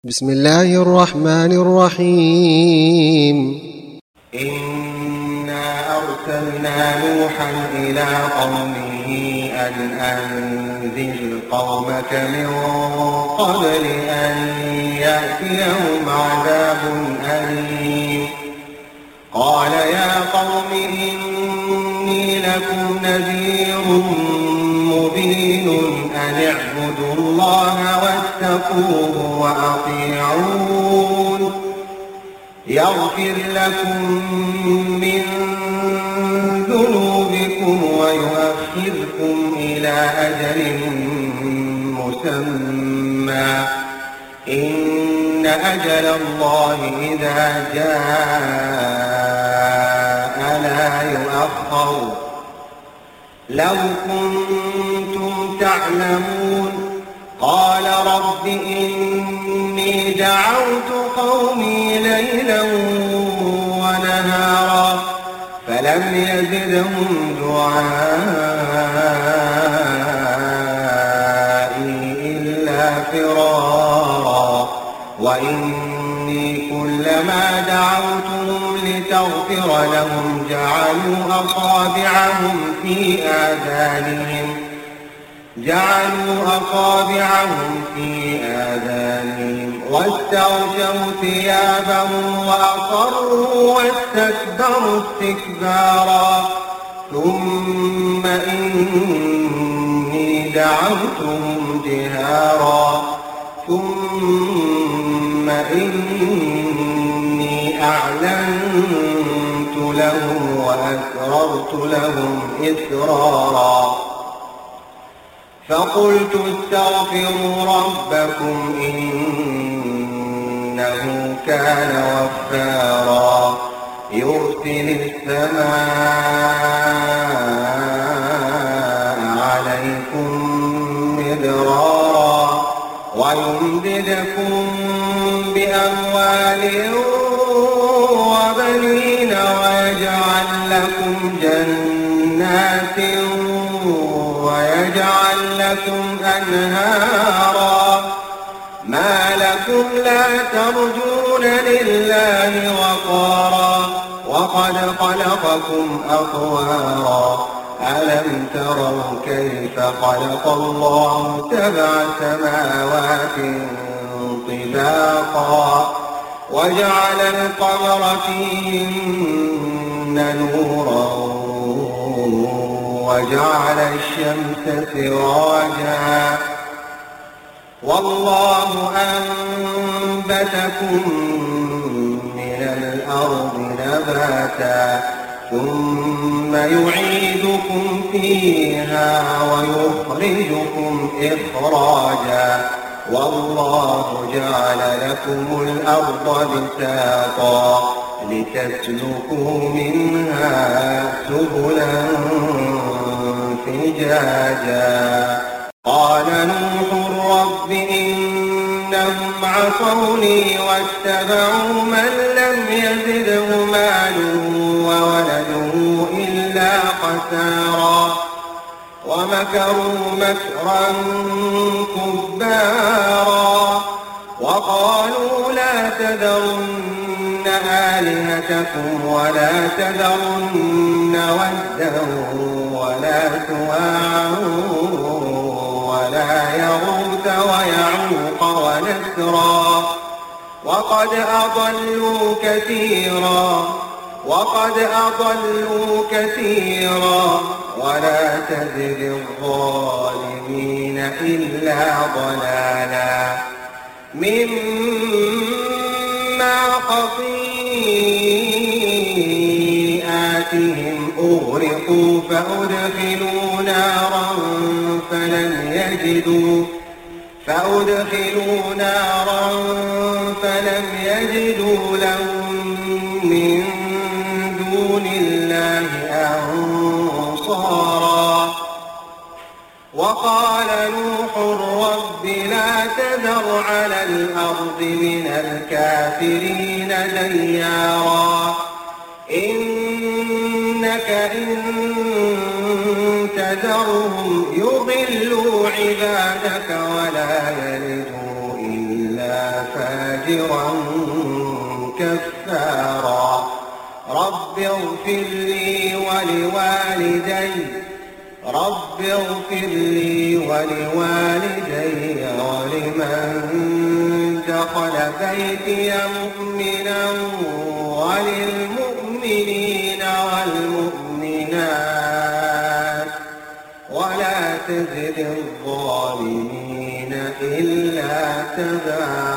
بسم الله الرحمن الرحيم. إنا أرسلنا نوحا إلى قومه أن أنذر قومك من قبل أن يأتيهم عذاب أليم. قال يا قوم إني لكم نذير مبين أن اعبدوا الله واتقوه وأطيعون يغفر لكم من ذنوبكم ويؤخركم إلى أجل مسمى إن أجل الله إذا جاء لا يؤخر لو كنتم تعلمون. قال رب إني دعوت قومي ليلا ونهارا فلم يزدهم دعائي إلا فرارا وإني كلما دعوتهم لتغفر لهم جعلوا أصابعهم في آذانهم واستغشوا ثيابهم وأصروا واستكبروا استكبارا ثم إني دعوتهم جهارا ثم إني أعلنت لهم وأسررت لهم إسرارا فقلت استغفروا ربكم إنه كان غفارا يرسل السماء عليكم مدرارا ويمددكم بأموال وبنين ويجعل لكم جنات ويجعل لكم أنهارا ما لكم لا ترجون لله وقارا وقد خلقكم أطوارا ألم تروا كيف خلق الله 7 سماوات طباقا وجعل القمر فيهن نورا وجعل الشمس سراجا والله أنبتكم من الأرض نباتا ثم يعيدكم فيها ويخرجكم إخراجا والله جعل لكم الأرض بساطا لتسلكوا منها سبلا فجاجا. قال نوح رب إنهم عصوني واتبعوا من لم يزده ماله وولده إلا خسارا ومكروا مكرا كبارا وقالوا لا تذرن آلهتكم ولا تذرن ودا ولا سواعا ولا يغوث ويعوق ونسرا وقد أضلوا كثيرا ولا تزد الظالمين إلا ضلالا مما خطيئاتهم أغرقوا فأدخلوا نارا فلم يجدوا لهم من دون الله أنصارا. وقال نوح رب لا تذر على الأرض من الكافرين ديارا إنك إن تذرهم يضلوا عبادك ولا يلدوا إلا فاجرا كفارا. رب اغفر لي ولوالدي ولمن دخل بيتي مؤمنا وللمؤمنين والمؤمنات ولا تزد الظالمين إلا تبارا.